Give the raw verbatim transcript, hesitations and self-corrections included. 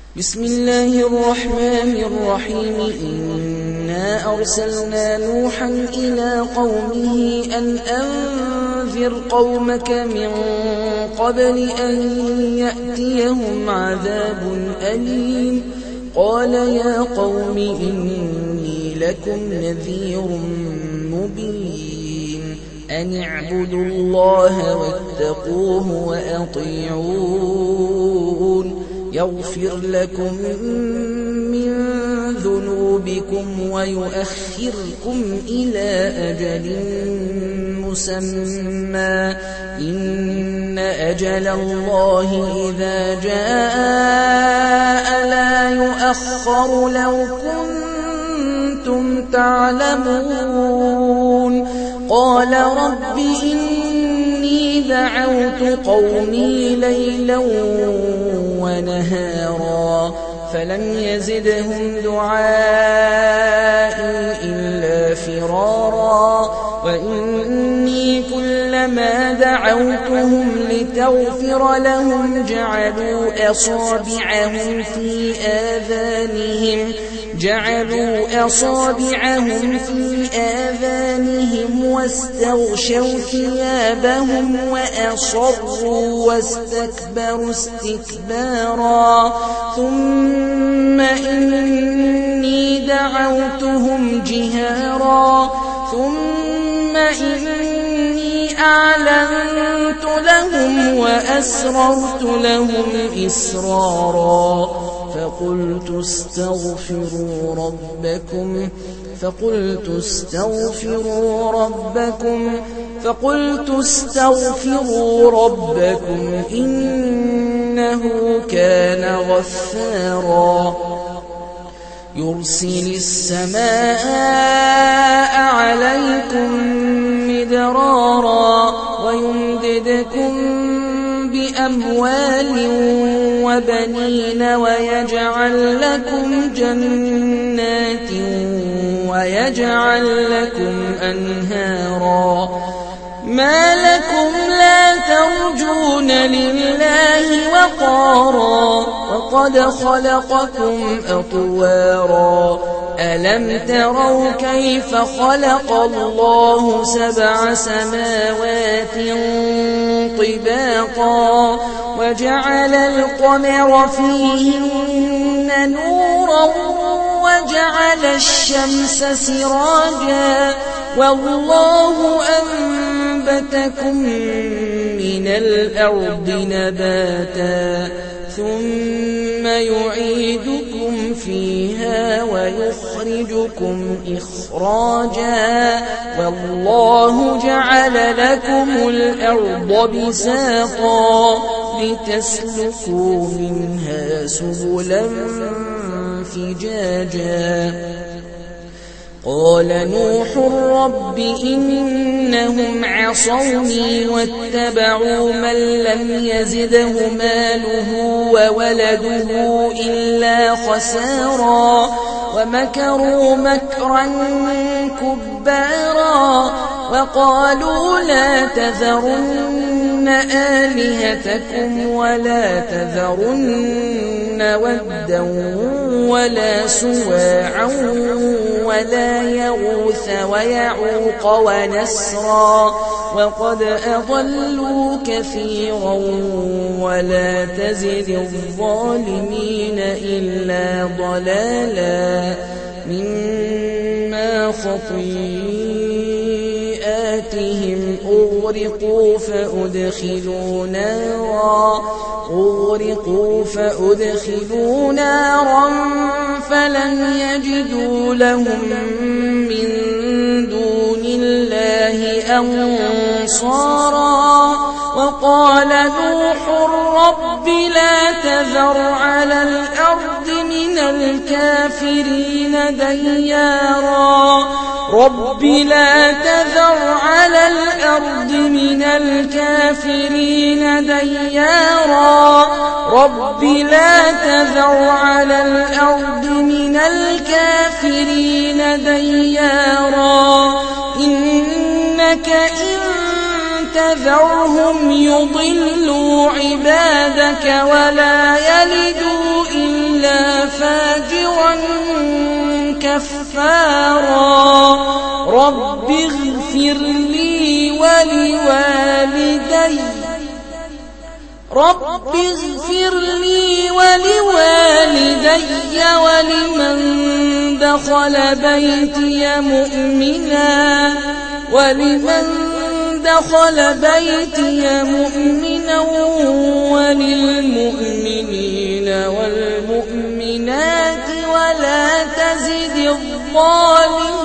بسم الله الرحمن الرحيم إنا أرسلنا نوحا إلى قومه أن أنذر قومك من قبل أن يأتيهم عذاب أليم قال يا قوم إني لكم نذير مبين أن اعبدوا الله واتقوه وأطيعون يغفر لكم من ذنوبكم ويؤخركم إلى أجل مسمى إن أجل الله إذا جاء لا يؤخر لو كنتم تعلمون قال رب إني دعوت قومي ليلا ونهارا فلم يزدهم دعائي إلا فرارا وإني كلما دعوتهم لتغفر لهم جعلوا أصابعهم في آذانهم جعلوا أصابعهم في آذانهم واستغشوا ثيابهم وأصروا واستكبروا استكبارا ثم إني دعوتهم جهارا ثم إني أعلنت لهم وأسررت لهم إسرارا فقلت استغفروا ربكم فقلت استغفروا ربكم فقلت استغفروا ربكم إنه كان غفارا يرسل السماء عليكم مدرارا ويمددكم بأموال وبنين ويجعل لكم جنات ويجعل لكم أنهارا ما لكم لا ترجون لله وقارا وقد خلقكم أطوارا ألم تروا كيف خلق الله سبع سماوات طباقا وجعل القمر فيهن نورا وجعل الشمس سراجا والله أنبتكم من الأرض نباتا ثم يعيدكم فيها ويخرجكم إخراجا والله جعل لكم الأرض بساطا لتسلكوا منها سبلا فجاجا قال نوح رب إنهم عصوني واتبعوا من لم يزده ماله وولده إلا خسارا ومكروا مكرا كبارا وقالوا لا تذرن آلهتكم ولا تذرن ودا ولا سواعا ولا يغوث ويعوق ونسرا وقد أضلوا كثيرا ولا تزد الظالمين إلا ضلالا مما خطيئاتهم أغرقوا فأدخلوا نارا أغرقوا فأدخلوا نارا فلن يجدوا لهم من دون الله أنصارا وقال نوح رب لا تذر على الأرض من الكافرين ديارا رب لا تذر على الأرض من الكافرين ديارا رب لا تذر على الأرض من الكافرين ديارا إنك إن تذرهم يضلوا عبادك ولا يلدوا إلا كفارا رب اغفر لي ولوالدي رب اغفر لي ولوالدي ولمن دخل بيتي مؤمنا ولمن دخل بيتي مؤمنا وللمؤمنين والمؤمنات ولا تزد الظالمين